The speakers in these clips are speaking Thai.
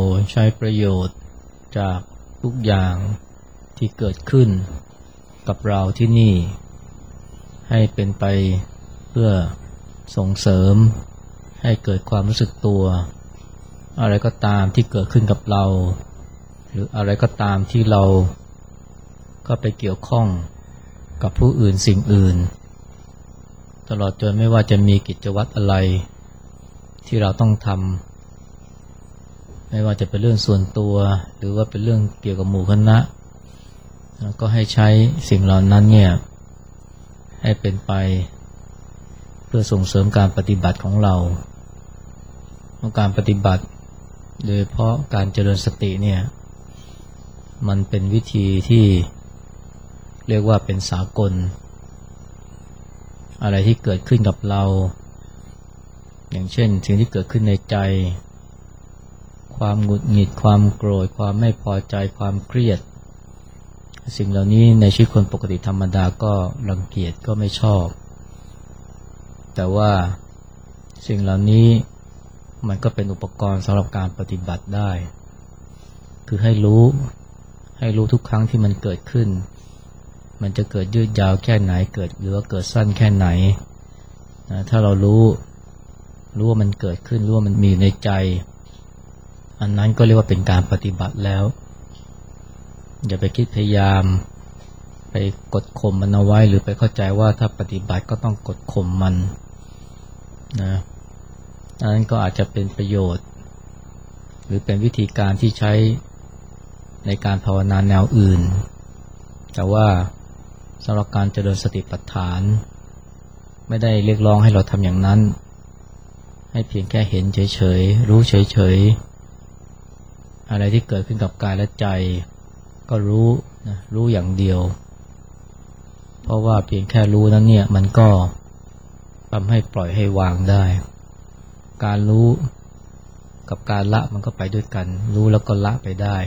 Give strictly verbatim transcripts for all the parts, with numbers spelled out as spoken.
ใช้ประโยชน์จากทุกอย่างที่เกิดขึ้นกับเราที่นี่ให้เป็นไปเพื่อส่งเสริมให้เกิดความรู้สึกตัวอะไรก็ตามที่เกิดขึ้นกับเราหรืออะไรก็ตามที่เราก็ไปเกี่ยวข้องกับผู้อื่นสิ่งอื่นตลอดจนไม่ว่าจะมีกิจวัตรอะไรที่เราต้องทำไม่ว่าจะเป็นเรื่องส่วนตัวหรือว่าเป็นเรื่องเกี่ยวกับหมู่คณะก็ให้ใช้สิ่งเหล่านั้นเนี่ยให้เป็นไปเพื่อส่งเสริมการปฏิบัติของเราการปฏิบัติโดยเพราะการเจริญสติเนี่ยมันเป็นวิธีที่เรียกว่าเป็นสากลอะไรที่เกิดขึ้นกับเราอย่างเช่นสิ่งที่เกิดขึ้นในใจความหงุดหงิดความโกรธความไม่พอใจความเครียดสิ่งเหล่านี้ในชีวิตคนปกติธรรมดาก็รังเกียจก็ไม่ชอบแต่ว่าสิ่งเหล่านี้มันก็เป็นอุปกรณ์สำหรับการปฏิบัติได้คือให้รู้ให้รู้ทุกครั้งที่มันเกิดขึ้นมันจะเกิดยืดยาวแค่ไหนเกิดหรือว่าเกิดสั้นแค่ไหนนะถ้าเรารู้รู้ว่ามันเกิดขึ้นรู้ว่ามันมีในใจอันนั้นก็เรียกว่าเป็นการปฏิบัติแล้วอย่าไปคิดพยายามไปกดข่มมันเอาไว้หรือไปเข้าใจว่าถ้าปฏิบัติก็ต้องกดข่มมันนะอันนั้นก็อาจจะเป็นประโยชน์หรือเป็นวิธีการที่ใช้ในการภาวนาแนวอื่นแต่ว่าสำหรับการเจริญสติปัฏฐานไม่ได้เรียกร้องให้เราทำอย่างนั้นให้เพียงแค่เห็นเฉยๆรู้เฉยๆอะไรที่เกิดขึ้นกับกายและใจก็รู้นะรู้อย่างเดียวเพราะว่าเพียงแค่รู้นั้นเนี่ยมันก็ทำให้ปล่อยให้วางได้การรู้กับการละมันก็ไปด้วยกันรู้แล้วก็ละไปได้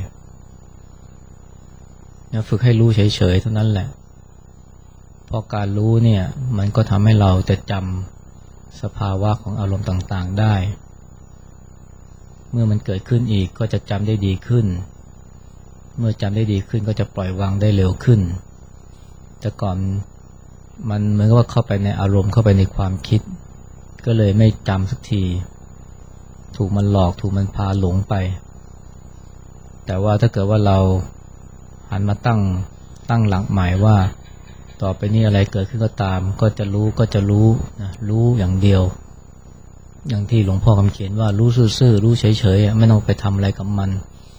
นะฝึกให้รู้เฉยๆเท่านั้นแหละเพราะการรู้เนี่ยมันก็ทำให้เราจะจำสภาวะของอารมณ์ต่างๆได้เมื่อมันเกิดขึ้นอีกก็จะจำได้ดีขึ้นเมื่อจำได้ดีขึ้นก็จะปล่อยวางได้เร็วขึ้นแต่ก่อนมันเหมือนกับว่าเข้าไปในอารมณ์เข้าไปในความคิดก็เลยไม่จำสักทีถูกมันหลอกถูกมันพาหลงไปแต่ว่าถ้าเกิดว่าเราหันมาตั้งตั้งหลักหมายว่าต่อไปนี้อะไรเกิดขึ้นก็ตามก็จะรู้ก็จะรู้นะรู้อย่างเดียวอย่างที่หลวงพ่อคำเขียนว่ารู้ซื่อๆรู้เฉยๆไม่ต้องไปทำอะไรกับมัน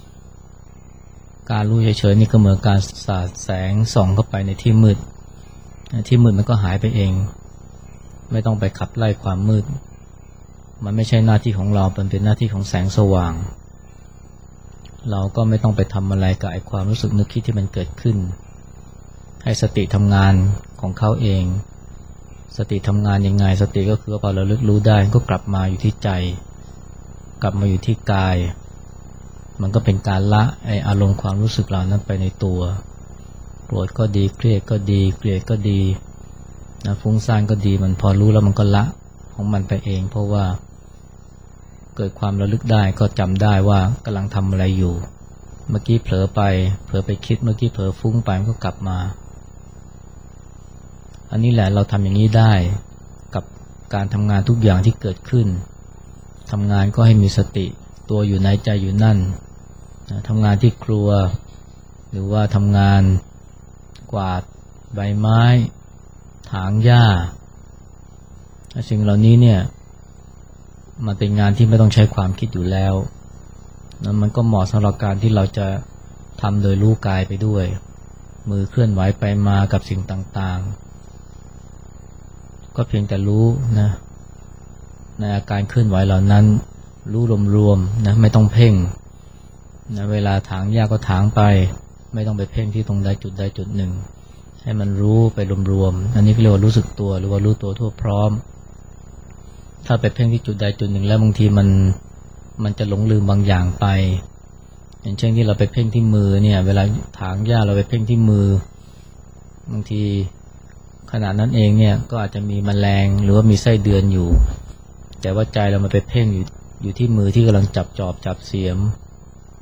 การรู้เฉยๆนี่ก็เหมือนการสาดแสงส่องเข้าไปในที่มืดที่มืดมันก็หายไปเองไม่ต้องไปขับไล่ความมืดมันไม่ใช่หน้าที่ของเรามันเป็นหน้าที่ของแสงสว่างเราก็ไม่ต้องไปทำอะไรกับไอ้ความรู้สึกนึกคิดที่มันเกิดขึ้นให้สติทำงานของเขาเองสติทำงานยังไงสติก็คือพอเราลึกรู้ได้ก็กลับมาอยู่ที่ใจกลับมาอยู่ที่กายมันก็เป็นการละไอ้อารมณ์ความรู้สึกเหล่านั้นไปในตัวโกรธก็ดีเครียดก็ดีเกลียดก็ดีนะฟุ้งซ่านก็ดีมันพอรู้แล้วมันก็ละของมันไปเองเพราะว่าเกิดความระลึกได้ก็จำได้ว่ากำลังทำอะไรอยู่เมื่อกี้เผลอไปเผลอไปคิดเมื่อกี้เผลอฟุ้งไปมันก็กลับมาอันนี้แหละเราทำอย่างนี้ได้กับการทำงานทุกอย่างที่เกิดขึ้นทำงานก็ให้มีสติตัวอยู่ในใจอยู่นั่นทำงานที่ครัวหรือว่าทำงานกวาดใบไม้ถางหญ้าสิ่งเหล่านี้เนี่ยมันเป็นงานที่ไม่ต้องใช้ความคิดอยู่แล้วนั้นมันก็เหมาะสำหรับการที่เราจะทำโดยรู้กายไปด้วยมือเคลื่อนไหวไปมากับสิ่งต่างๆก็เพียงแต่รู้นะในอาการเคลื่อนไหวเหล่านั้นรู้รวมๆนะไม่ต้องเพ่งนะเวลาถางหญ้าก็ถางไปไม่ต้องไปเพ่งที่ตรงใดจุดใดจุดหนึ่งให้มันรู้ไปรวมๆอันนี้เรียกว่ารู้สึกตัวหรือว่ารู้ตัวทั่วพร้อมถ้าไปเพ่งที่จุดใดจุดหนึ่งแล้วบางทีมันมันจะหลงลืมบางอย่างไปอย่างเช่นที่เราไปเพ่งที่มือเนี่ยเวลาถางหญ้าเราไปเพ่งที่มือบางทีขณะนั้นเองเนี่ยก็อาจจะมีแมลงหรือว่ามีไส้เดือนอยู่แต่ว่าใจเรามาไปเพ่งอยู่อยู่ที่มือที่กำลังจับจอบจับเสียม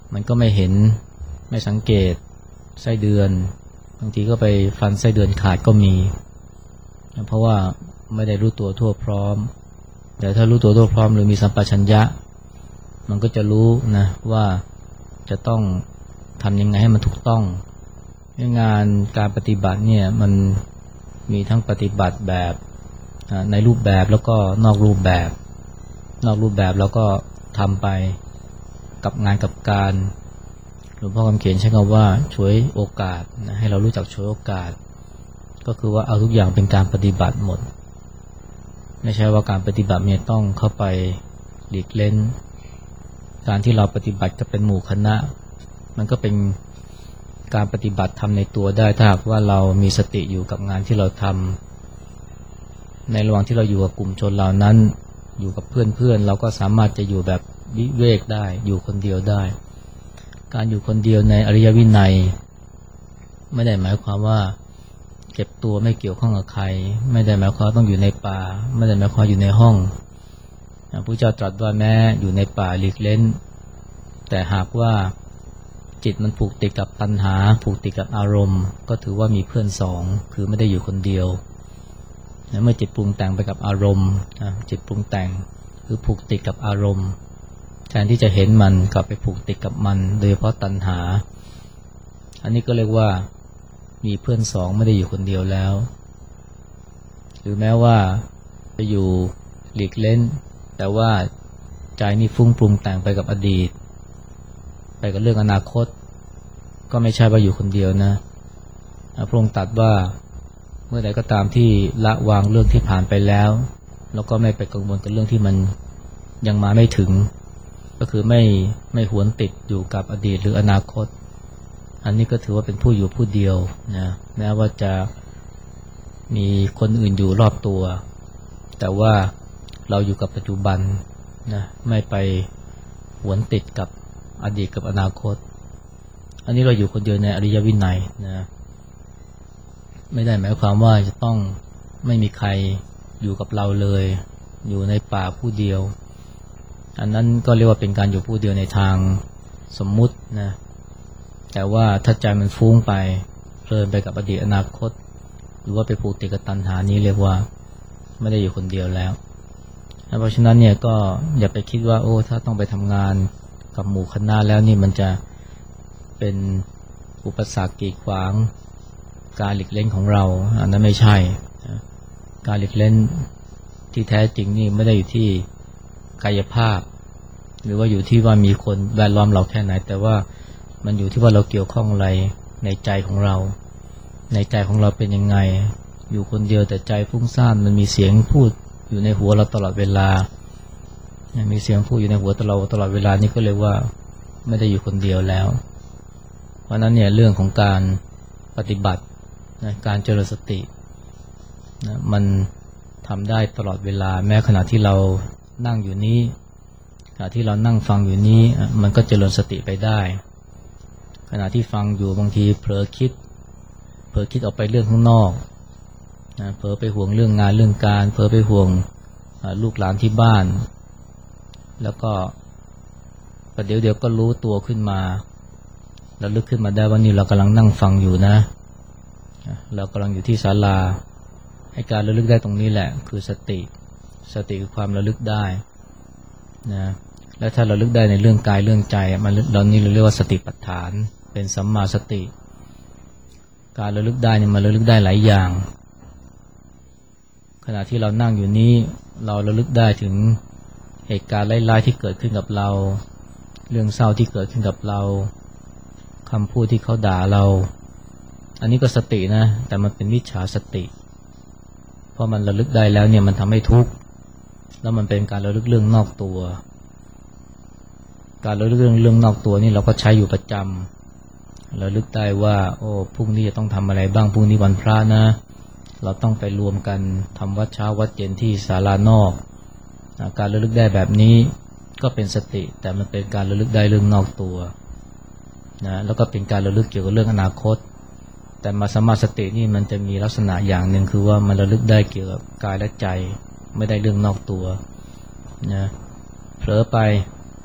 มันก็ไม่เห็นไม่สังเกตไส้เดือนบางทีก็ไปฟันไส้เดือนขาดก็มีเพราะว่าไม่ได้รู้ตัวทั่วพร้อมแต่ถ้ารู้ตัวทั่วพร้อมหรือมีสัมปชัญญะมันก็จะรู้นะว่าจะต้องทำยังไงให้มันถูกต้องงานการปฏิบัติเนี่ยมันมีทั้งปฏิบัติแบบในรูปแบบแล้วก็นอกรูปแบบนอกรูปแบบแล้วก็ทำไปกับงานกับการหลวงพ่อคำเขียนใช้คำว่าฉวยโอกาสนะให้เรารู้จักฉวยโอกาสก็คือว่าเอาทุกอย่างเป็นการปฏิบัติหมดไม่ใช่ว่าการปฏิบัติเนี่ยต้องเข้าไปหลีกเล่นการที่เราปฏิบัติก็เป็นหมู่คณะมันก็เป็นการปฏิบัติทำในตัวได้ถ้าหากว่าเรามีสติอยู่กับงานที่เราทำในระหว่างที่เราอยู่กับกลุ่มชนเหล่านั้นอยู่กับเพื่อนๆเราก็สามารถจะอยู่แบบวิเวกได้อยู่คนเดียวได้การอยู่คนเดียวในอริยวินัยไม่ได้หมายความว่าเก็บตัวไม่เกี่ยวข้องกับใครไม่ได้หมายความต้องอยู่ในป่าไม่ได้หมายความอยู่ในห้องพระพุทธเจ้าตรัสว่าแม้อยู่ในป่าหลีกเล้นแต่หากว่าจิตมันผูกติดกับตัณหาผูกติดกับอารมณ์ก็ถือว่ามีเพื่อนสองคือไม่ได้อยู่คนเดียวเมื่อจิตปรุงแต่งไปกับอารมณ์จิตปรุงแต่งคือผูกติดกับอารมณ์แทนที่จะเห็นมันกลับไปผูกติดกับมันโดยเฉพาะตัณหาอันนี้ก็เรียกว่ามีเพื่อนสองไม่ได้อยู่คนเดียวแล้วหรือแม้ว่าจะอยู่หลีกเล่นแต่ว่าใจนี่ฟุ้งปรุงแต่งไปกับอดีตไปกับเรื่องอนาคตก็ไม่ใช่ว่าอยู่คนเดียวนะพระองค์ตรัสว่าเมื่อใดก็ตามที่ละวางเรื่องที่ผ่านไปแล้วแล้วก็ไม่ไปกังวลกับเรื่องที่มันยังมาไม่ถึงก็คือไม่ไม่หวนติดอยู่กับอดีตหรืออนาคตอันนี้ก็ถือว่าเป็นผู้อยู่ผู้เดียวนะแม้ว่าจะมีคนอื่นอยู่รอบตัวแต่ว่าเราอยู่กับปัจจุบันนะไม่ไปหวนติดกับอดีตกับอนาคตอันนี้เราอยู่คนเดียวในอริยวินัยนะไม่ได้หมายความว่าจะต้องไม่มีใครอยู่กับเราเลยอยู่ในป่าผู้เดียวอันนั้นก็เรียกว่าเป็นการอยู่ผู้เดียวในทางสมมุตินะแต่ว่าถ้าใจมันฟุ้งไปเพลินไปกับอดีตอนาคตหรือว่าไปผูกติดกับตัณหานี้เรียกว่าไม่ได้อยู่คนเดียวแล้วเพราะฉะนั้นเนี่ยก็อย่าไปคิดว่าโอ้ถ้าต้องไปทำงานกับหมู่คณะแล้วนี่มันจะเป็นอุปสรรคกีดขวางการหลีกเล่นของเราอันนั้นไม่ใช่การหลีกเล่นที่แท้จริงนี่ไม่ได้อยู่ที่กายภาพหรือว่าอยู่ที่ว่ามีคนแวดล้อมเราแค่ไหนแต่ว่ามันอยู่ที่ว่าเราเกี่ยวข้องอะไรในใจของเราในใจของเราเป็นยังไงอยู่คนเดียวแต่ใจฟุ้งซ่านมันมีเสียงพูดอยู่ในหัวเราตลอดเวลามีเสียงพูดอยู่ในหัวตลอดตลอดเวลานี่ก็เลยว่าไม่ได้อยู่คนเดียวแล้วเพราะนั้นเนี่ยเรื่องของการปฏิบัตินะการเจริญสตินะมันทำได้ตลอดเวลาแม้ขณะที่เรานั่งอยู่นี้ขณะที่เรานั่งฟังอยู่นี้มันก็เจริญสติไปได้ขณะที่ฟังอยู่บางทีเผลอคิดเผลอคิดออกไปเรื่องข้างนอกนะเผลอไปห่วงเรื่องงานเรื่องการเผลอไปห่วงลูกหลานที่บ้านแล้วก็ประเดี๋ยวเดี๋ยวก็รู้ตัวขึ้นมาแล้วลึกขึ้นมาได้ว่านี่เรากำลังนั่งฟังอยู่นะเรากำลังอยู่ที่ศาลาให้การระลึกได้ตรงนี้แหละคือสติสติคือความระลึกได้นะแล้วถ้าเราระลึกได้ในเรื่องกายเรื่องใจมันเรานี่เราเรียกว่าสติปัฏฐานเป็นสัมมาสติการระลึกได้เนี่ยมันระลึกได้หลายอย่างขณะที่เรานั่งอยู่นี้เราระลึกได้ถึงเหตุการณ์ร้ายๆที่เกิดขึ้นกับเราเรื่องเศร้าที่เกิดขึ้นกับเราคำพูดที่เขาด่าเราอันนี้ก็สตินะแต่มันเป็นมิจฉาสติเพราะมันระลึกได้แล้วเนี่ยมันทำให้ทุกข์แล้วมันเป็นการระลึกเรื่องนอกตัวการระลึกเรื่องเรื่องนอกตัวนี่เราก็ใช้อยู่ประจำระลึกได้ว่าโอ้พรุ่งนี้จะต้องทำอะไรบ้างพรุ่งนี้วันพระนะเราต้องไปรวมกันทำวัดเช้าวัดเย็นที่ศาลานอกการระลึกได้แบบนี้ก็เป็นสติแต่มันเป็นการระลึกได้เรื่องนอกตัวนะแล้วก็เป็นการระลึกเกี่ยวกับเรื่องอนาคตแต่มาสัมมาสตินี่มันจะมีลักษณะอย่างหนึ่งคือว่ามันระลึกได้เกี่ยวกับกายและใจไม่ได้เรื่องนอกตัวนะเผลอไป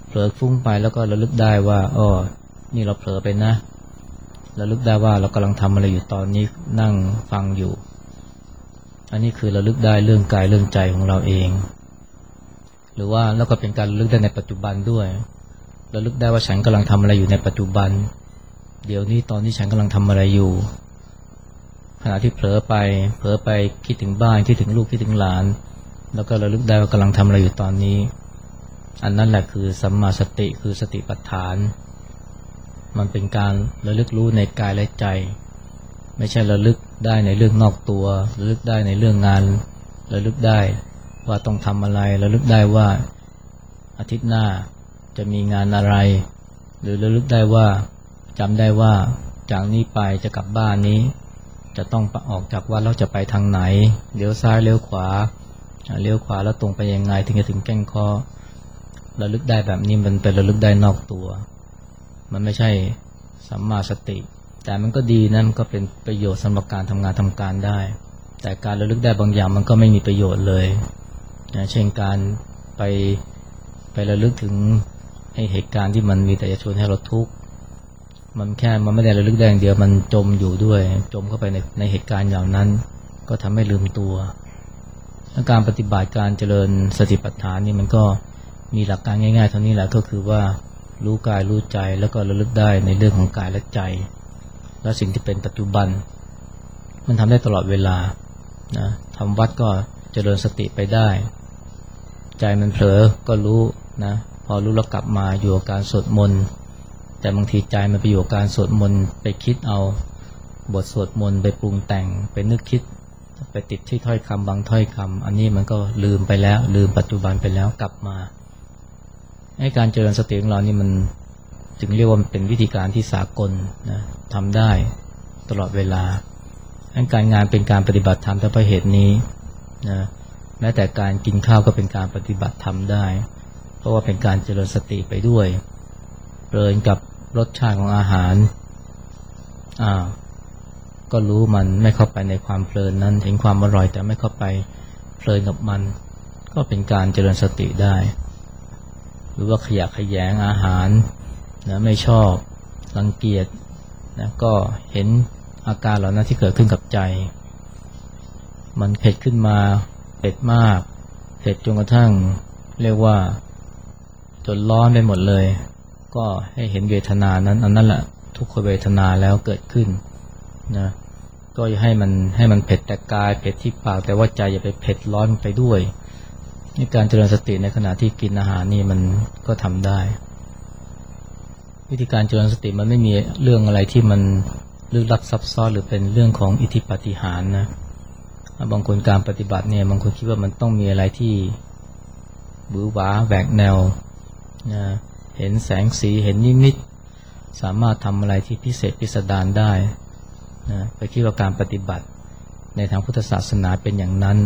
เผลอฟุ้งไปแล้วก็ระลึกได้ว่าอ้อนี่เราเผลอไปนะระลึกได้ว่าเรากำลังทำอะไรอยู่ตอนนี้นั่งฟังอยู่อันนี้คือระลึกได้เรื่องกายเรื่องใจของเราเองหรือว่าแล้วก็เป็นการระลึกได้ในปัจจุบันด้วยระลึกได้ว่าฉันกำลังทำอะไรอยู่ในปัจจุบันเดี๋ยวนี้ตอนนี้ฉันกำลังทำอะไรอยู่ขณะที่เผลอไปเผลอไปคิดถึงบ้านคิดถึงลูกคิดถึงหลานแล้วก็ระลึกได้ว่ากำลังทำอะไรอยู่ตอนนี้อันนั้นแหละคือสัมมาสติคือสติปัฏฐานมันเป็นการระลึกรู้ในกายและใจไม่ใช่ระลึกได้ในเรื่องนอกตัวระลึกได้ในเรื่องงานระลึกได้ว่าต้องทำอะไรระลึกได้ว่าอาทิตย์หน้าจะมีงานอะไรหรือระลึกได้ว่าจำได้ว่าจากนี้ไปจะกลับบ้านนี้จะต้องออกจากวัดแล้วจะไปทางไหนเลี้ยวซ้ายเลี้ยวขวาเลี้ยวขวาแล้วตรงไปยังไงถึงจะถึงแก้งเคราะห์ระลึกได้แบบนี้มันเป็นระลึกได้นอกตัวมันไม่ใช่สัมมาสติแต่มันก็ดีนะมันก็เป็นประโยชน์สำหรับการทำงานทำการได้แต่การระลึกได้บางอย่างมันก็ไม่มีประโยชน์เลยนะเช่นการไปไประลึกถึงให้เหตุการณ์ที่มันมีแต่จะชวนให้เราทุกข์มันแค่มันไม่ได้ระลึกได้อย่างเดียวมันจมอยู่ด้วยจมเข้าไปในในเหตุการณ์อย่างนั้นก็ทำให้ลืมตัวการปฏิบัติการเจริญสติปัฏฐานนี่มันก็มีหลักการง่ายๆเท่านี้แหละก็คือว่ารู้กายรู้ใจแล้วก็ระลึกได้ในเรื่องของกายและใจและสิ่งที่เป็นปัจจุบันมันทำได้ตลอดเวลานะทำวัดก็เจริญสติไปได้ใจมันเผลอก็รู้นะพอรู้แล้วกลับมาอยู่กับการสวดมนต์แต่บางทีใจมันไปอยู่กับการสวดมนต์ไปคิดเอาบทสวดมนต์ไปปรุงแต่งไปนึกคิดไปติดที่ถ้อยคำบางถ้อยคำอันนี้มันก็ลืมไปแล้วลืมปัจจุบันไปแล้วกลับมาให้การเจริญสติของเรานี่มันจึงเรียกว่ามันเป็นวิธีการที่สากลนะทำได้ตลอดเวลาการงานเป็นการปฏิบัติธรรมแต่เพราะเหตุนี้นะแม้แต่การกินข้าวก็เป็นการปฏิบัติธรรมได้เพราะว่าเป็นการเจริญสติไปด้วยเพลินกับรสชาติของอาหารอ่าก็รู้มันไม่เข้าไปในความเพลินนั้นเห็นความอร่อยแต่ไม่เข้าไปเพลินกับมันก็เป็นการเจริญสติได้หรือว่าขยะแขยงอาหารนะไม่ชอบรังเกียจนะก็เห็นอาการเหล่านั้นที่เกิดขึ้นกับใจมันเผ็ดขึ้นมาเผ็ดมากเผ็ดจนกระทั่งเรียกว่าจนร้อนไปหมดเลยก็ให้เห็นเวทนานั้นอันนั้นแหละทุกขเวทนาแล้วเกิดขึ้นนะก็อย่าให้มันให้มันเผ็ดแต่กายเผ็ดที่ปากแต่ว่าใจอย่าไปเผ็ดร้อนไปด้วยนี่การเจริญสติในขณะที่กินอาหารนี่มันก็ทำได้วิธีการเจริญสติมันไม่มีเรื่องอะไรที่มันลึกลับซับซ้อนหรือเป็นเรื่องของอิทธิปาฏิหาริย์นะบางคนการปฏิบัติเนี่ยบางคนคิดว่ามันต้องมีอะไรที่บื้อหวาแหวกแนวนะเห็นแสงสีเห็นนิมิตสามารถทำอะไรที่พิเศษพิสดารได้นะไปคิดว่าการปฏิบัติในทางพุทธศาสนาเป็นอย่างนั้น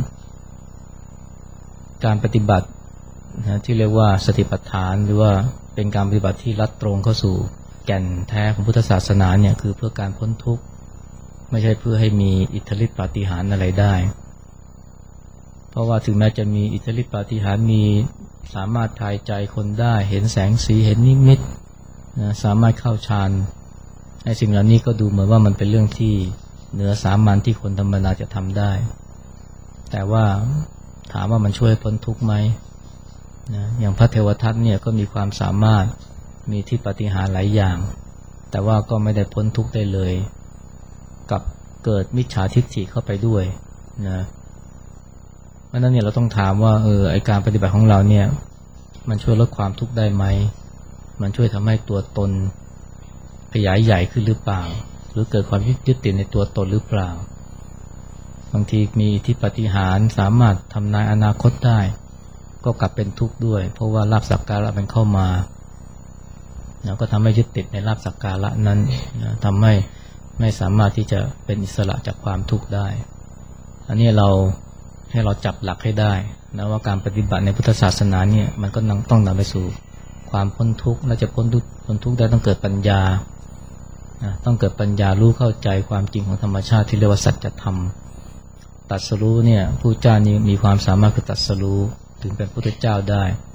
การปฏิบัตินะที่เรียกว่าสติปัฏฐานหรือว่าเป็นการปฏิบัติที่ลัดตรงเข้าสู่แก่นแท้ของพุทธศาสนาเนี่ยคือเพื่อการพ้นทุกข์ไม่ใช่เพื่อให้มีอิทธิฤทธิปาฏิหาริย์อะไรได้เพราะว่าถึงแม้จะมีอิทธิฤทธิปาฏิหาริย์มีสามารถทายใจคนได้เห็นแสงสีเห็นนิมิตนะสามารถเข้าฌานไอ้สิ่งเหล่านี้ก็ดูเหมือนว่ามันเป็นเรื่องที่เหนือสามัญที่คนธรรมดาจะทำได้แต่ว่าถามว่ามันช่วยพ้นทุกข์ไหมนะอย่างพระเทวทัตเนี่ยก็มีความสามารถมีที่ปาฏิหาริย์หลายอย่างแต่ว่าก็ไม่ได้พ้นทุกข์ได้เลยกับเกิดมิจฉาทิฏฐิเข้าไปด้วยนะเพราะนั้นเนี่ยเราต้องถามว่าเออไอการปฏิบัติของเราเนี่ยมันช่วยลดความทุกข์ได้ไหมมันช่วยทำให้ตัวตนขยายใหญ่ขึ้นหรือเปล่าหรือเกิดความยึดติดในตัวตนหรือเปล่าบางทีมีที่ปาฏิหาริย์สามารถทำนายอนาคตได้ก็กลับเป็นทุกข์ด้วยเพราะว่าลาภสักการะมันเข้ามาแล้วก็ทำให้ยึดติดในลาภสักการะนั้นนะทำให้ไม่สามารถที่จะเป็นอิสระจากความทุกข์ได้อันนี้เราให้เราจับหลักให้ได้นะว่าการปฏิบัติในพุทธศาสนาเนี่ยมันก็ต้องนำไปสู่ความพ้นทุกข์และจะพ้นทุกข์พ้นทุกข์ได้ต้องเกิดปัญญานะต้องเกิดปัญญารู้เข้าใจความจริงของธรรมชาติที่เรียกว่าสัจธรรมตรัสรู้เนี่ยผู้เจ้านี่มีความสามารถคือตรัสรู้ถึงเป็นพุทธเจ้าได้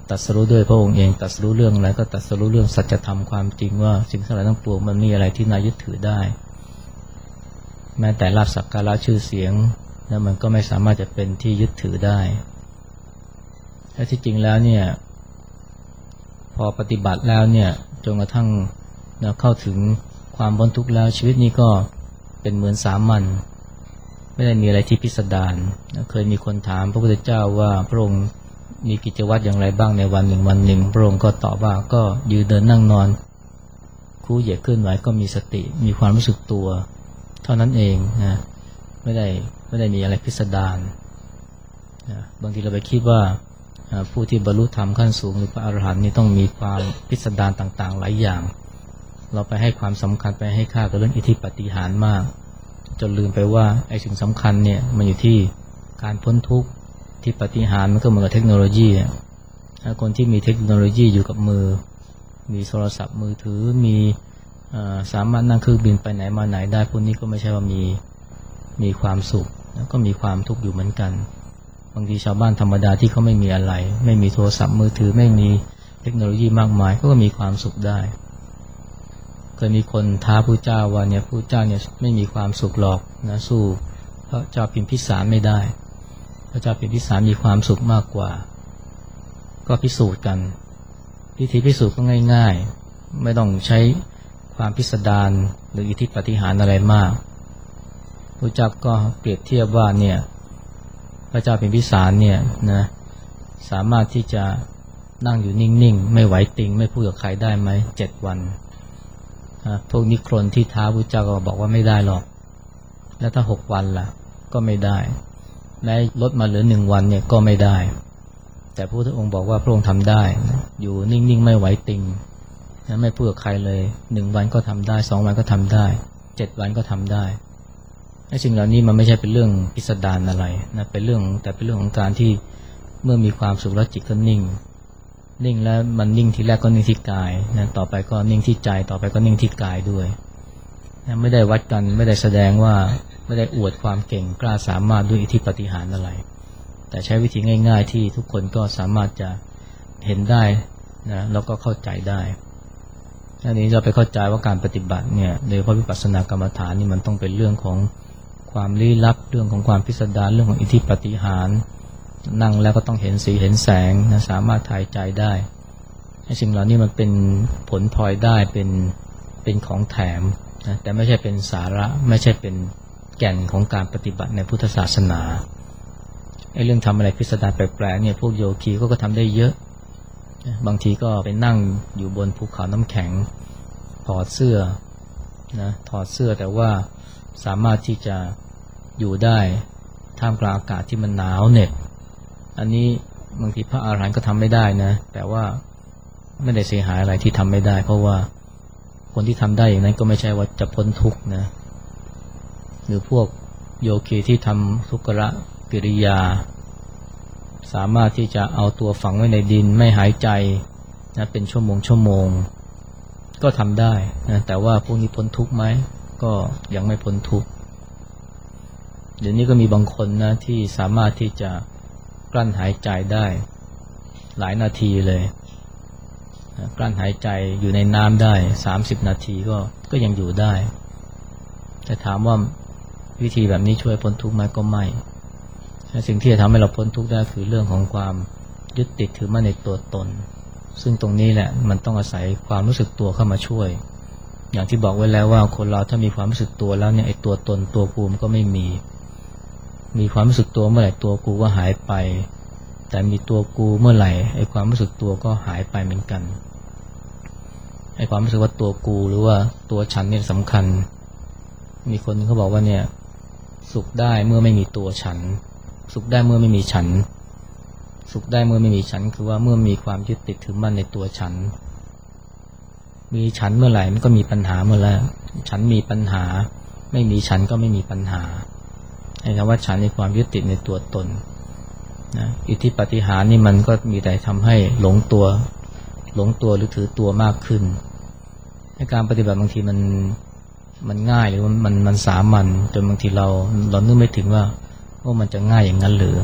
ตรัสรู้ด้วยพระองค์เองตรัสรู้เรื่องอะไรก็ตรัสรู้เรื่องสัจธรรมความจริงว่าสิ่งทั้งหลายทั้งปวงมันมีอะไรที่น่ายึดถือได้แม้แต่ลาภสักการะชื่อเสียงแล้วมันก็ไม่สามารถจะเป็นที่ยึดถือได้และที่จริงแล้วเนี่ยพอปฏิบัติแล้วเนี่ยจนกระทั่งเข้าถึงความพ้นทุกข์แล้วชีวิตนี้ก็เป็นเหมือนสามัญไม่ได้มีอะไรที่พิสดารเคยมีคนถามพระพุทธเจ้าว่าพระองค์มีกิจวัตรอย่างไรบ้างในวันหนึ่งวันหนึ่งพระองค์ก็ตอบว่าก็ยืนเดินนั่งนอนคู่เหยียดเคลื่อนไหวก็มีสติมีความรู้สึกตัวเท่านั้นเองนะไม่ได้ไม่ได้มีอะไรพิสดารนะบางทีเราไปคิดว่าผู้ที่บรรลุธรรมขั้นสูงหรือพระอรหันต์นี่ต้องมีความพิสดารต่างๆหลายอย่างเราไปให้ความสำคัญไปให้ค่ากับเรื่องอิทธิปาฏิหาริย์มากจนลืมไปว่าไอ้สิ่งสำคัญเนี่ยมันอยู่ที่การพ้นทุกข์ที่ปาฏิหาริย์มันก็เหมือนกับเทคโนโลยีคนที่มีเทคโนโลยีอยู่กับมือมีโทรศัพท์มือถือมีสามารถนั่งเครื่องบินไปไหนมาไหนได้พวกนี้ก็ไม่ใช่ว่ามีมีความสุขก็มีความทุกข์อยู่เหมือนกันบางทีชาวบ้านธรรมดาที่เขาไม่มีอะไรไม่มีโทรศัพท์มือถือไม่มีเทคโนโลยีมากมายก็มีความสุขได้เคยมีคนท้าพระเจ้าว่าเนี่ยพระเจ้าเนี่ยไม่มีความสุขหรอกนะสู้พระเจ้าพิมพิสารไม่ได้พระเจ้าพิมพิสารมีความสุขมากกว่าก็พิสูจน์กันวิธีพิสูจน์ก็ง่ายๆไม่ต้องใช้ความพิสดารหรืออิทธิปาฏิหาริย์อะไรมากพระเจ้าก็เปรียบเทียบว่าเนี่ยพระเจ้าพิมพิสารเนี่ยนะสามารถที่จะนั่งอยู่นิ่งๆไม่ไหวติงไม่พูดกับใครได้ไหมเจ็ดวันพวกนิครนที่ท้าพระเจ้าก็บอกว่าไม่ได้หรอกแล้วถ้าหกวันล่ะก็ไม่ได้แม้ลดมาเหลือหนึ่งวันเนี่ยก็ไม่ได้แต่พระพุทธองค์บอกว่าพระองค์ทำได้อยู่นิ่งๆไม่ไหวติงไม่พูดกับใครเลยหนึ่งวันก็ทำได้สองวันก็ทำได้เจ็ดวันก็ทำได้ไอ้สิ่งเหล่านี้มันไม่ใช่เป็นเรื่องพิสดารอะไรนะเป็นเรื่องแต่เป็นเรื่องของการที่เมื่อมีความสุขแล้วจิตก็นิ่งนิ่งแล้วมันนิ่งทีแรกก็นิ่งที่กายนะต่อไปก็นิ่งที่ใจต่อไปก็นิ่งที่กายด้วยนะไม่ได้วัดกันไม่ได้แสดงว่าไม่ได้อวดความเก่งกล้าสามารถด้วยอิทธิปาฏิหาริย์อะไรแต่ใช้วิธีง่ายๆที่ทุกคนก็สามารถจะเห็นได้นะแล้วก็เข้าใจได้อันนี้เราไปเข้าใจว่าการปฏิบัติเนี่ยโดยเฉพาะวิปัสสนากรรมฐานนี่มันต้องเป็นเรื่องของความลี้ลับเรื่องของความพิสดารเรื่องของอิทธิปาฏิหาริย์นั่งแล้วก็ต้องเห็นสีเห็นแสงนะสามารถทายใจได้ไอ้สิ่งเหล่านี้มันเป็นผลพลอยได้เป็นเป็นของแถมนะแต่ไม่ใช่เป็นสาระไม่ใช่เป็นแก่นของการปฏิบัติในพุทธศาสนาไอ้เรื่องทำอะไรพิสดารแปลกๆเนี่ยพวกโยคีก็ก็ทำได้เยอะบางทีก็ไปนั่งอยู่บนภูเขาน้ำแข็งถอดเสื้อนะถอดเสื้อแต่ว่าสามารถที่จะอยู่ได้ท่ามกลางอากาศที่มันหนาวเหน็บอันนี้บางทีพระอาหารหันต์ก็ทำไม่ได้นะแต่ว่าไม่ได้เสียหายอะไรที่ทำไม่ได้เพราะว่าคนที่ทำได้อย่างนั้นก็ไม่ใช่ว่าจะพ้นทุกข์นะหรือพวกโยคีที่ทำทุกขกิริยาสามารถที่จะเอาตัวฝังไว้ในดินไม่หายใจนะเป็นชั่วโมงชั่วโมงก็ทำได้นะแต่ว่าพวกนี้พ้นทุกข์ไหมก็ยังไม่พ้นทุกข์เดี๋ยวนี้ก็มีบางคนนะที่สามารถที่จะกลั้นหายใจได้หลายนาทีเลยนะกลั้นหายใจอยู่ในน้ำได้สามสิบนาทีก็ก็ยังอยู่ได้แต่ถามว่าวิธีแบบนี้ช่วยพ้นทุกข์ไหมก็ไม่สิ่งที่จะทำให้เราพ้นทุกข์ได้คือเรื่องของความยึดติดถือมั่นในตัวตนซึ่งตรงนี้แหละมันต้องอาศัยความรู้สึกตัวเข้ามาช่วยอย่างที่บอกไว้แล้วว่าคนเราถ้ามีความรู้สึกตัวแล้วเนี่ยไอ้ตัวตนตัวกูมันก็ไม่มีมีความรู้สึกตัวเมื่อไหร่ตัวกูก็หายไปแต่มีตัวกูเมื่อไหร่ไอ้ความรู้สึกตัวก็หายไปเหมือนกันไอ้ความรู้สึกว่าตัวกูหรือว่าตัวฉันเนี่ยสำคัญมีคนเขาบอกว่าเนี่ยสุขได้เมื่อไม่มีตัวฉันสุขได้เมื่อไม่มีฉันสุขได้เมื่อไม่มีฉันคือว่าเมื่อมีความยึดติดถือมั่นในตัวฉันมีฉันเมื่อไหร่มันก็มีปัญหาเมื่อแล้วฉันมีปัญหาไม่มีฉันก็ไม่มีปัญหาไอ้คำว่าฉันในความยึดติดในตัวตนนะอิทธิปาฏิหาริย์นี่มันก็มีแต่ทำให้หลงตัวหลงตัวหรือถือตัวมากขึ้นในการปฏิบัติบางทีมันมันง่ายหรือมันมันสามัญจนบางทีเราเรานึกไม่ถึงว่าว่ามันจะง่ายอย่างนั้นหรือ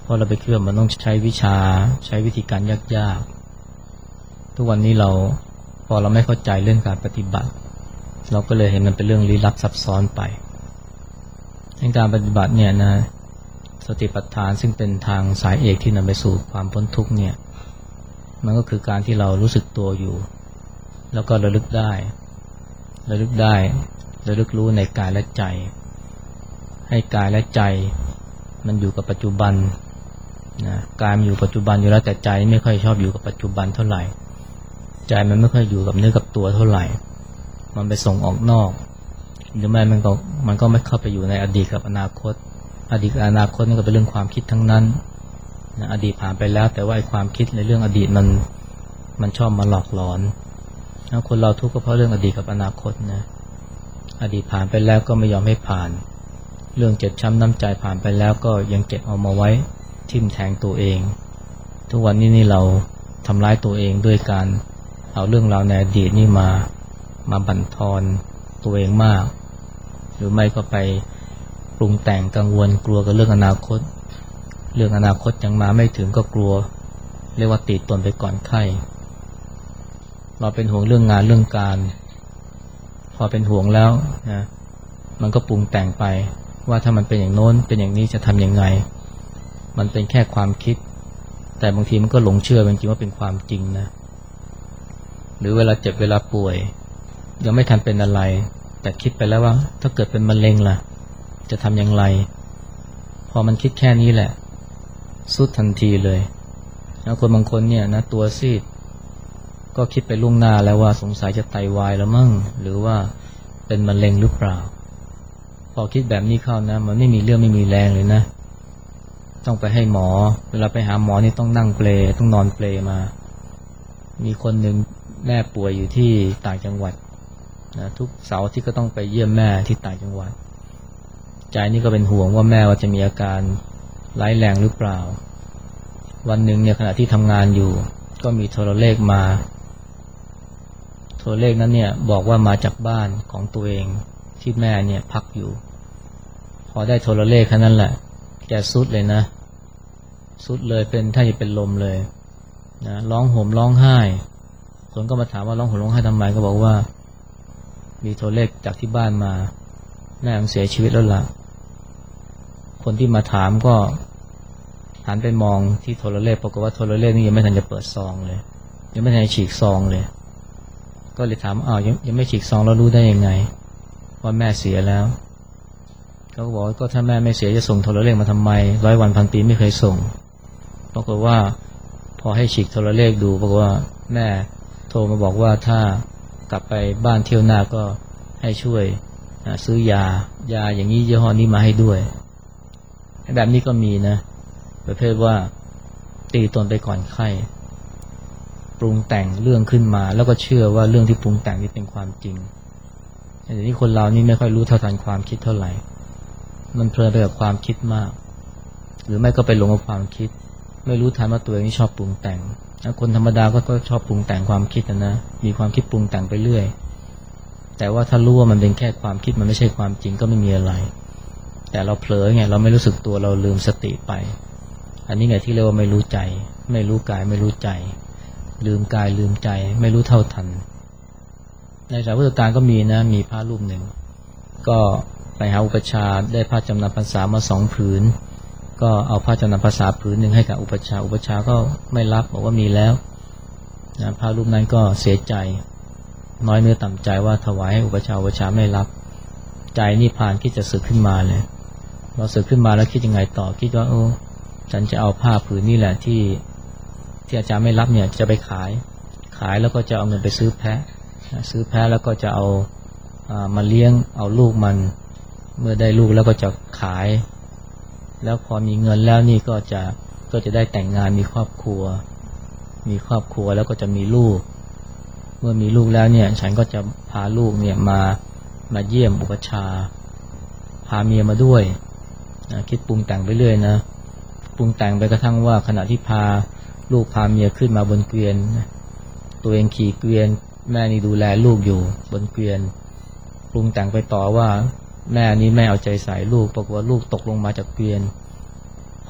เพราะเราไปคิดว่ามันต้องใช้วิชาใช้วิธีการยากๆทุกวันนี้เราพอเราไม่เข้าใจเรื่องการปฏิบัติเราก็เลยเห็นมันเป็นเรื่องลี้ลับซับซ้อนไปในการปฏิบัติเนี่ยนะสติปัฏฐานซึ่งเป็นทางสายเอกที่นำไปสู่ความพ้นทุกข์เนี่ยมันก็คือการที่เรารู้สึกตัวอยู่แล้วก็ระลึกได้ระลึกได้ระลึกรู้ในกายและใจให้กายและใจมันอยู่กับปัจจุบันนะกายมันอยู่ปัจจุบันอยู่แล้วแต่ใจไม่ค่อยชอบอยู่กับปัจจุบันเท่าไหร่ใจมันไม่ค่อยอยู่กับเนื้อกับตัวเท่าไหร่มันไปส่งออกนอกหรือไม่มันก็มันก็ไม่เข้าไปอยู่ในอดีตกับอนาคตอดีตกับอนาคตนี่ก็เป็นเรื่องความคิดทั้งนั้นนะอดีตผ่านไปแล้วแต่ว่าไอ้ความคิดในเรื่องอดีตมันมันชอบมาหลอกหลอนนะคนเราทุกข์ก็เพราะเรื่องอดีตกับอนาคตนะอดีตผ่านไปแล้วก็ไม่ยอมให้ผ่านเรื่องเจ็บช้ำน้ำใจผ่านไปแล้วก็ยังเก็บเอามาไว้ทิ่มแทงตัวเองทุกวันนี้นี่เราทำร้ายตัวเองด้วยการเอาเรื่องราวในอดีตนี่มามาบั่นทอนตัวเองมากหรือไม่ก็ไปปรุงแต่งกังวลกลัวกับเรื่องอนาคตเรื่องอนาคตยังมาไม่ถึงก็กลัวเรียกว่าติดตนไปก่อนไข้เราเป็นห่วงเรื่องงานเรื่องการพอเป็นห่วงแล้วนะมันก็ปรุงแต่งไปว่าถ้ามันเป็นอย่างโน้นเป็นอย่างนี้จะทำยังไงมันเป็นแค่ความคิดแต่บางทีมันก็หลงเชื่อจริงๆว่าเป็นความจริงนะหรือเวลาเจ็บเวลาป่วยยังไม่ทันเป็นอะไรแต่คิดไปแล้วว่าถ้าเกิดเป็นมะเร็งล่ะจะทำอย่างไรพอมันคิดแค่นี้แหละสุดทันทีเลยแล้วคนบางคนเนี่ยนะตัวซีดก็คิดไปล่วงหน้าแล้วว่าสงสัยจะไตวายแล้วมั่งหรือว่าเป็นมะเร็งหรือเปล่าพอคิดแบบนี้เข้านะมันไม่มีเรื่องไม่มีแรงเลยนะต้องไปให้หมอเวลาไปหาหมอนี่ต้องนั่งเปลต้องนอนเปลมามีคนหนึ่งแม่ป่วยอยู่ที่ต่างจังหวัดนะทุกเสาร์ที่ก็ต้องไปเยี่ยมแม่ที่ต่างจังหวัดใจนี่ก็เป็นห่วงว่าแม่ว่าจะมีอาการร้ายแรงหรือเปล่าวันหนึ่งเนี่ยขณะที่ทำงานอยู่ก็มีโทรเลขมาโทรเลขนั้นเนี่ยบอกว่ามาจากบ้านของตัวเองที่แม่เนี่ยพักอยู่พอได้โทรเลขแค่นั้นแหละแกสุดเลยนะสุดเลยเป็นถ้าจะเป็นลมเลยนะร้องห่มร้องไห้คนก็มาถามว่าร้องห่มร้องไห้ทำไมก็บอกว่ามีโทรเลขจากที่บ้านมาแม่เสียชีวิตแล้วล่ะคนที่มาถามก็หันไปมองที่โทรเลขปรากฏว่าโทรเลขนี่ยังไม่ทันจะเปิดซองเลยยังไม่ทันจะฉีกซองเลยก็เลยถามอ้าวยังยังไม่ฉีกซองแล้วรู้ได้ยังไงว่าแม่เสียแล้วเขาก็บอกก็ถ้าแม่ไม่เสียจะส่งโทรเลขมาทำไมร้อยวันพันปีไม่เคยส่งปรากฏว่าพอให้ฉีกโทรเลขดูปรากฏว่าแม่โทรมาบอกว่าถ้ากลับไปบ้านเที่ยวหน้าก็ให้ช่วยซื้อยายาอย่างนี้ยี่ห้อนี้มาให้ด้วยแบบนี้ก็มีนะประเภทว่าตีตนไปก่อนไข้ปรุงแต่งเรื่องขึ้นมาแล้วก็เชื่อว่าเรื่องที่ปรุงแต่งนี่เป็นความจริงแต่ที่คนเรานี่ไม่ค่อยรู้เท่าทันความคิดเท่าไหร่มันเพลินไปกับความคิดมากหรือไม่ก็ไปหลงกับความคิดไม่รู้ทันว่าตัวเองนี่ชอบปรุงแต่งคนธรรมดาก็ก็ชอบปรุงแต่งความคิดนะมีความคิดปรุงแต่งไปเรื่อยแต่ว่าถ้ารู้ว่ามันเป็นแค่ความคิดมันไม่ใช่ความจริงก็ไม่มีอะไรแต่เราเผลอไงเราไม่รู้สึกตัวเราลืมสติไปอันนี้ไงที่เรียกว่าไม่รู้ใจไม่รู้กายไม่รู้ใจลืมกายลืมใจไม่รู้เท่าทันในสายพุทธการก็มีนะมีพระรูปหนึ่งก็ไปหาอุปัชฌาย์ได้ผ้าจำนำพรรษามาสองผืนก็เอาผ้าจำนำพรรษาผืนหนึ่งให้กับอุปัชฌาย์อุปัชฌาย์ก็ไม่รับบอกว่ามีแล้วนะพระรูปนั้นก็เสียใจน้อยเนื้อต่ำใจว่าถวายให้อุปัชฌาย์อุปัชฌาย์ไม่รับใจนี่ผ่านคิดจะสึกขึ้นมาเลยเราสึกขึ้นมาแล้วคิดยังไงต่อคิดว่าโอ้ฉันจะเอาผ้าผืนนี่แหละที่ที่อาจารย์ไม่รับเนี่ยจะไปขายขายแล้วก็จะเอาเงินไปซื้อแพะซื้อแพะแล้วก็จะเอามาเลี้ยงเอาลูกมันเมื่อได้ลูกแล้วก็จะขายแล้วพอมีเงินแล้วนี่ก็จะก็จะได้แต่งงานมีครอบครัวมีครอบครัวแล้วก็จะมีลูกเมื่อมีลูกแล้วเนี่ยฉันก็จะพาลูกเนี่ยมามาเยี่ยมอุปัชฌาย์พาเมียมาด้วยนะคิดปรุงแต่งไปเรื่อยนะปรุงแต่งไปกระทั่งว่าขณะที่พาลูกพาเมียขึ้นมาบนเกวียนตัวเองขี่เกวียนแม่นี่ดูแลลูกอยู่บนเกวียนปรุงแต่งไปต่อว่าแม่นี้ไม่เอาใจใส่ลูกปรากฏว่าลูกตกลงมาจากเกวียนพอ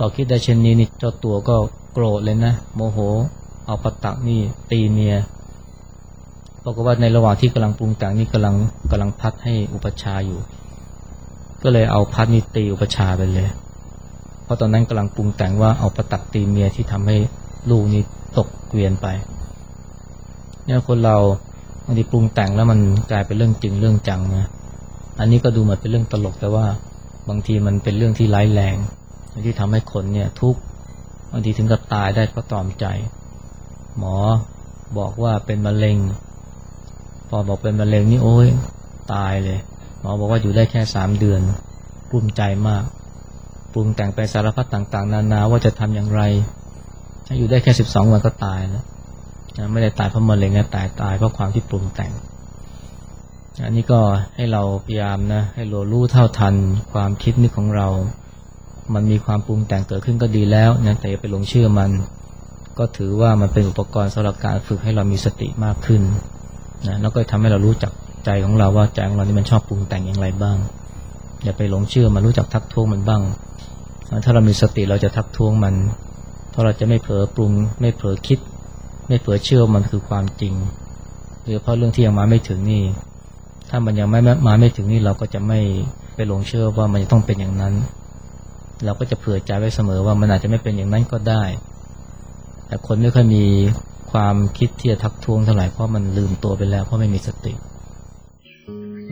อคิดได้เช่นนี้นี่เจ้าตัวก็โกรธเลยนะโมโหเอาปะตักนี่ตีเมียบอกว่าในระหว่างที่กำลังปรุงแต่งนี่กำลังกำลังพัดให้อุปชาอยู่ก็เลยเอาพัดนี่ตีอุปชาไปเลยเพราะตอนนั้นกำลังปรุงแต่งว่าเอาปะตักตีเมียที่ทำให้ลูกนี่ตกเกวียนไปเนี่ยคนเราบางทีปรุงแต่งแล้วมันกลายเป็นเรื่องจริงเรื่องจังนะอันนี้ก็ดูเหมือนเป็นเรื่องตลกแต่ว่าบางทีมันเป็นเรื่องที่ร้ายแรงที่ทำให้คนเนี่ยทุกข์บางทีถึงกับตายได้เพราะตรอมใจหมอบอกว่าเป็นมะเร็งพอบอกเป็นมะเร็งนี่โอ้ยตายเลยหมอบอกว่าอยู่ได้แค่สามเดือนปลุ้มใจมากปรุงแต่งไปสารพัดต่างๆนานาว่าจะทำอย่างไรถ้าอยู่ได้แค่สิบสองวันก็ตายแล้วไม่ได้ตายเพราะมะเร็งนะตายตายเพราะความที่ปรุงแต่งอันนี้ก็ให้เราพยายามนะให้เรารู้เท่าทันความคิดนึกของเรามันมีความปรุงแต่งเกิดขึ้นก็ดีแล้วนะแต่อย่าไปหลงเชื่อมันก็ถือว่ามันเป็นอุปกรณ์สำหรับการฝึกให้เรามีสติมากขึ้นนะแล้วก็ทำให้เรารู้จักใจของเราว่าใจของเรานี่มันชอบปรุงแต่งอย่างไรบ้างอย่าไปหลงเชื่อมันรู้จักทักท้วงมันบ้างถ้าเรามีสติเราจะทักท้วงมันเพราะเราจะไม่เผลอปรุงไม่เผลอคิดไม่เผลอเชื่อมันคือความจริงหรือเพราะเรื่องที่ยังมาไม่ถึงนี่ถ้ามันยังไม่มาไม่ถึงนี่เราก็จะไม่ไปหลงเชื่อว่ามันจะต้องเป็นอย่างนั้นเราก็จะเผื่อใจไว้เสมอว่ามันอาจจะไม่เป็นอย่างนั้นก็ได้แต่คนไม่ค่อยมีความคิดที่จะทักท้วงเท่าไหร่เพราะมันลืมตัวไปแล้วเพราะไม่มีสติ